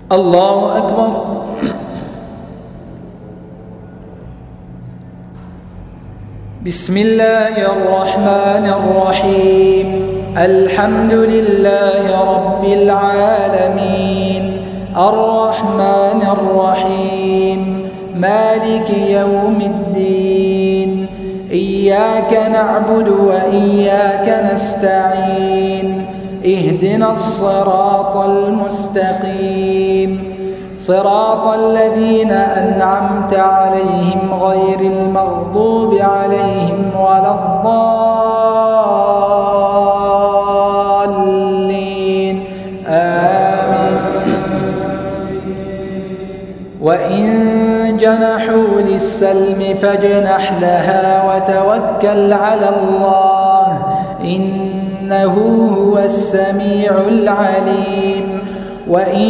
الله أكبر. بسم الله الرحمن الرحيم. الحمد لله رب العالمين، الرحمن الرحيم، مالك يوم الدين، إياك نعبد وإياك نستعين، اهدنا الصراط المستقيم، صراط الذين أنعمت عليهم غير المغضوب عليهم ولا الضالين، آمين. وإن جنحوا للسلم فاجنح لها وتوكل على الله، إنه هو السميع العليم. وإن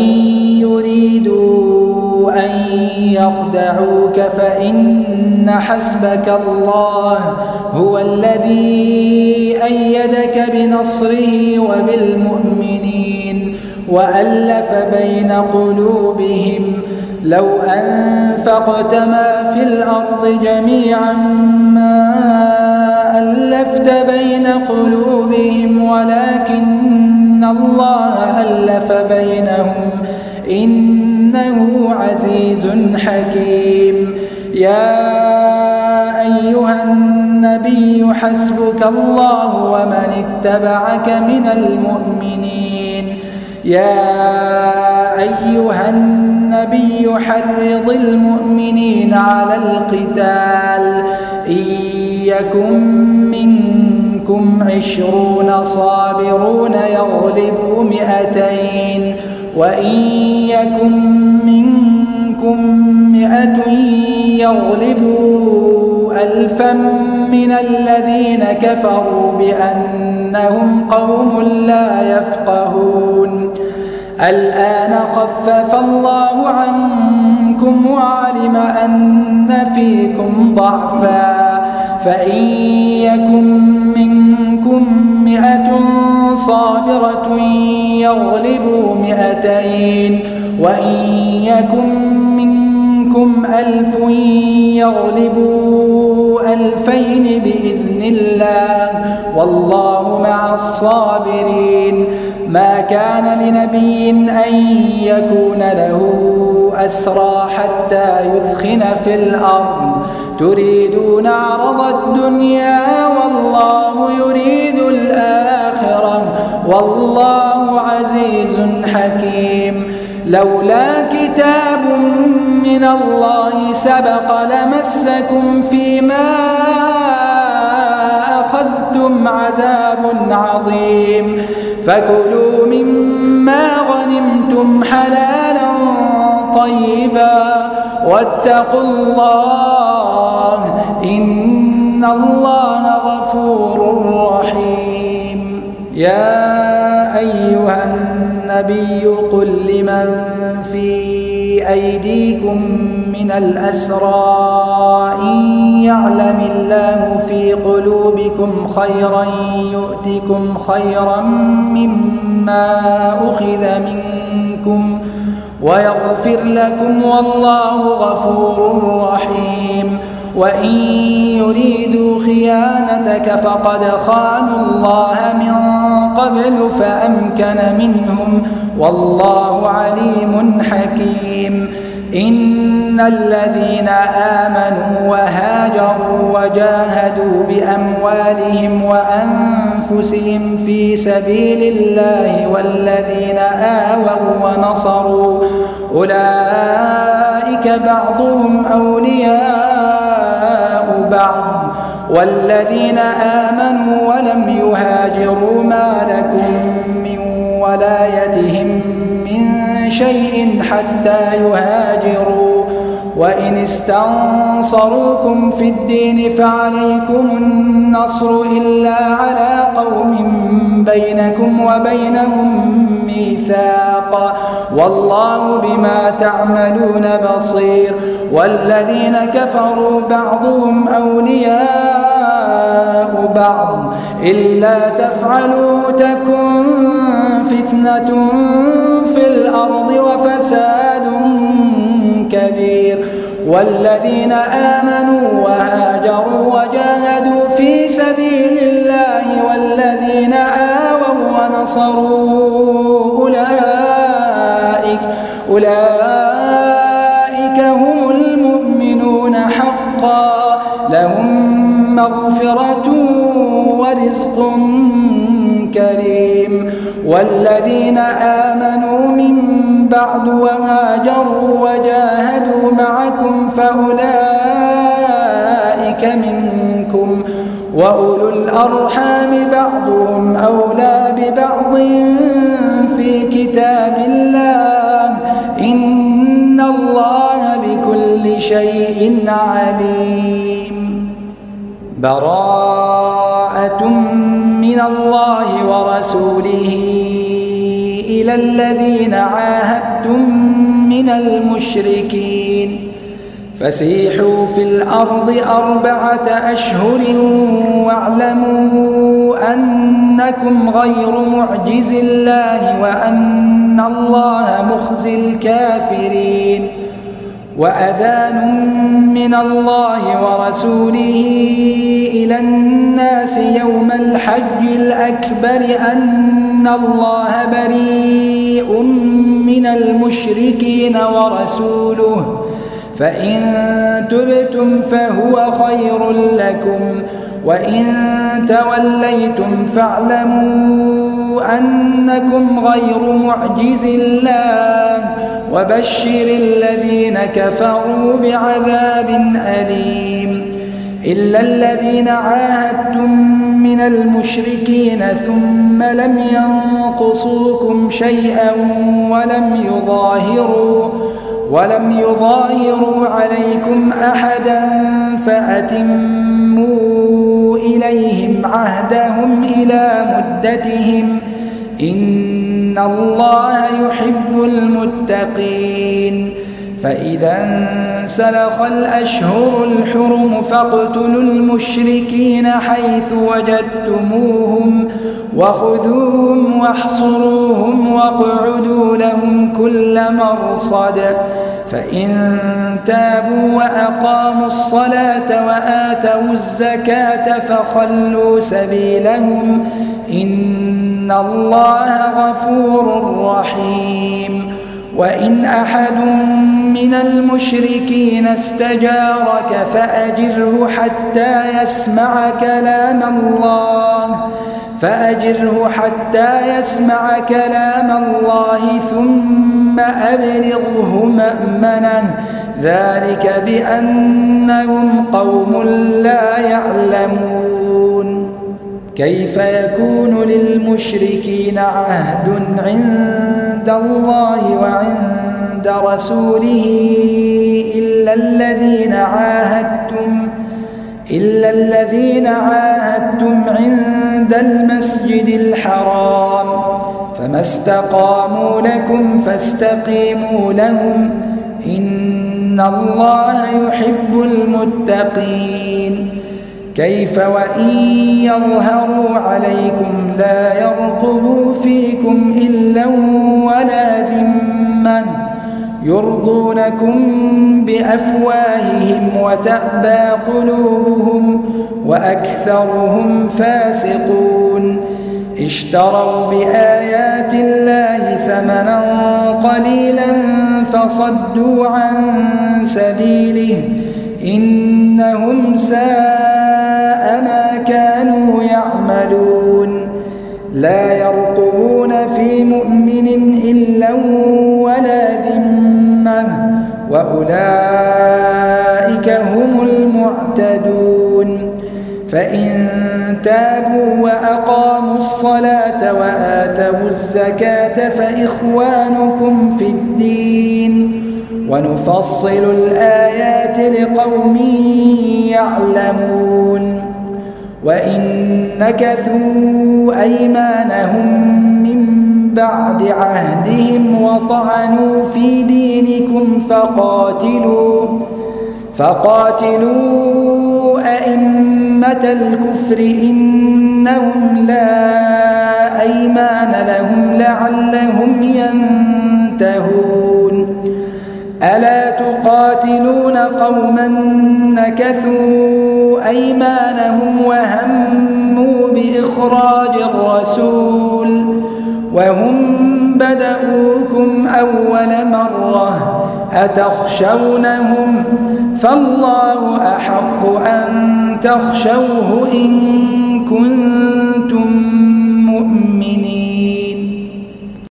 يريدوا أن يخدعوك فإن حسبك الله هو الذي أيدك بنصره وبالمؤمنين وألف بين قلوبهم، لو أنفقت ما في الأرض جميعا ما ألفت بين قلوبهم ولكن الله ألف بينهم، إنه عزيز حكيم. يا أيها النبي حسبك الله ومن اتبعك من المؤمنين. يا أيها النبي حرض المؤمنين على القتال، إن يكن منكم 20 صابرون يغلبوا 200، وإن يكن منكم 100 يغلبوا 1000 من الذين كفروا بأنهم قوم لا يفقهون. الآن خفف الله عنكم وعلم أن فيكم ضعفا، فإن يكن منكم 100 صابرة يغلبوا 200، وإن يكن منكم 1000 يغلبوا 2000 بإذن الله، والله مع الصابرين. ما كان لنبي أن يكون له أسرى حتى يثخن في الأرض، تريدون عرض الدنيا والله يريد الآخرة، والله عزيز حكيم. لولا كتاب من الله سبق لمسكم فيما أخذتم عذاب عظيم، فكلوا مما غنمتم حلالا طيبا واتقوا الله، إن الله غفور رحيم. يا أيها النبي قل لمن في أيديكم من الأسرى إن يعلم الله في قلوبكم خيرا يؤتكم خيرا مما أخذ منكم ويغفر لكم، والله غفور رحيم. وإن يريدوا خيانتك فقد خانوا الله من قبل فأمكن منهم، والله عليم حكيم. إن الذين آمنوا وهاجروا وجاهدوا بأموالهم وأنفسهم في سبيل الله والذين آووا ونصروا أولئك بعضهم أولياء بعض، والذين آمنوا ولم يهاجروا ما لكم من ولايتهم من شيء حتى يهاجروا، وإن استنصروكم في الدين فعليكم النصر إلا على قوم بينكم وبينهم ميثاق، والله بما تعملون بصير. والذين كفروا بعضهم أولياء بعض إلا تفعلوا تكن فتنة في الأرض وفساد والذين آمنوا وهاجروا وجاهدوا في سبيل الله والذين آووا ونصروا أولئك هم المؤمنون حقا لهم مغفرة ورزق كريم. والذين آمنوا من بعد وهاجروا وجاهدوا معكم فأولئك منكم وأولو الأرحام بعضهم أولى ببعض في كتاب الله إن الله بكل شيء عليم. براءة من الله ورسوله إلى الذين عاهدتم من المشركين فسيحوا في الأرض 4 أشهر واعلموا أنكم غير معجز الله وأن الله مخزي الكافرين. وأذان من الله ورسوله إلى الناس يوم الحج الأكبر أن الله بريء من المشركين ورسوله فإن تبتم فهو خير لكم وإن توليتم فاعلموا أنكم غير معجز الله وبشر الذين كفروا بعذاب أليم. إلا الذين عاهدتم من المشركين ثم لم ينقصوكم شيئا ولم يظاهروا عليكم أحدا فأتموا إليهم عهدهم إلى مدتهم إن الله يحب المتقين. فإذا انسلخ الأشهر الحرم فاقتلوا المشركين حيث وجدتموهم وخذوهم واحصروهم واقعدوا لهم كل مرصد فإن تابوا وأقاموا الصلاة وآتوا الزكاة فخلوا سبيلهم إن الله غفور رحيم. وإن أحد من المشركين استجارك فأجره حتى يسمع كلام الله ثم أبلغه مأمنه ذلك بأنهم قوم لا يعلمون. كيف يكون للمشركين عهد عند الله وعند رسوله إلا الذين عاهدتم عند المسجد الحرام فما استقاموا لكم فاستقيموا لهم إن الله يحب المتقين. كيف وإن يظهروا عليكم لا يرقبوا فيكم إلا ولا ذمة يرضونكم بأفواههم وتأبى قلوبهم وأكثرهم فاسقون. اشتروا بآيات الله ثمنا قليلا فصدوا عن سبيله إنهم ساء ما كانوا يعملون. لا يرقبون في مؤمن إلا ولا ذمة وأولئك هم المعتدون. فإن تابوا وأقاموا الصلاة وآتوا الزكاة فإخوانكم في الدين ونفصل الآيات لقوم يعلمون. وإن نكثوا أيمانهم من بعد عهدهم وطعنوا في دينكم فقاتلوا أئمة الكفر إنهم لا أيمان لهم لعلهم ينتهون. ألا تقاتلون قوما نكثوا أيمانهم وهموا بإخراج الرسول وهم بدؤوكم أول مرة أتخشونهم فالله أحق أن تخشوه إن كنتم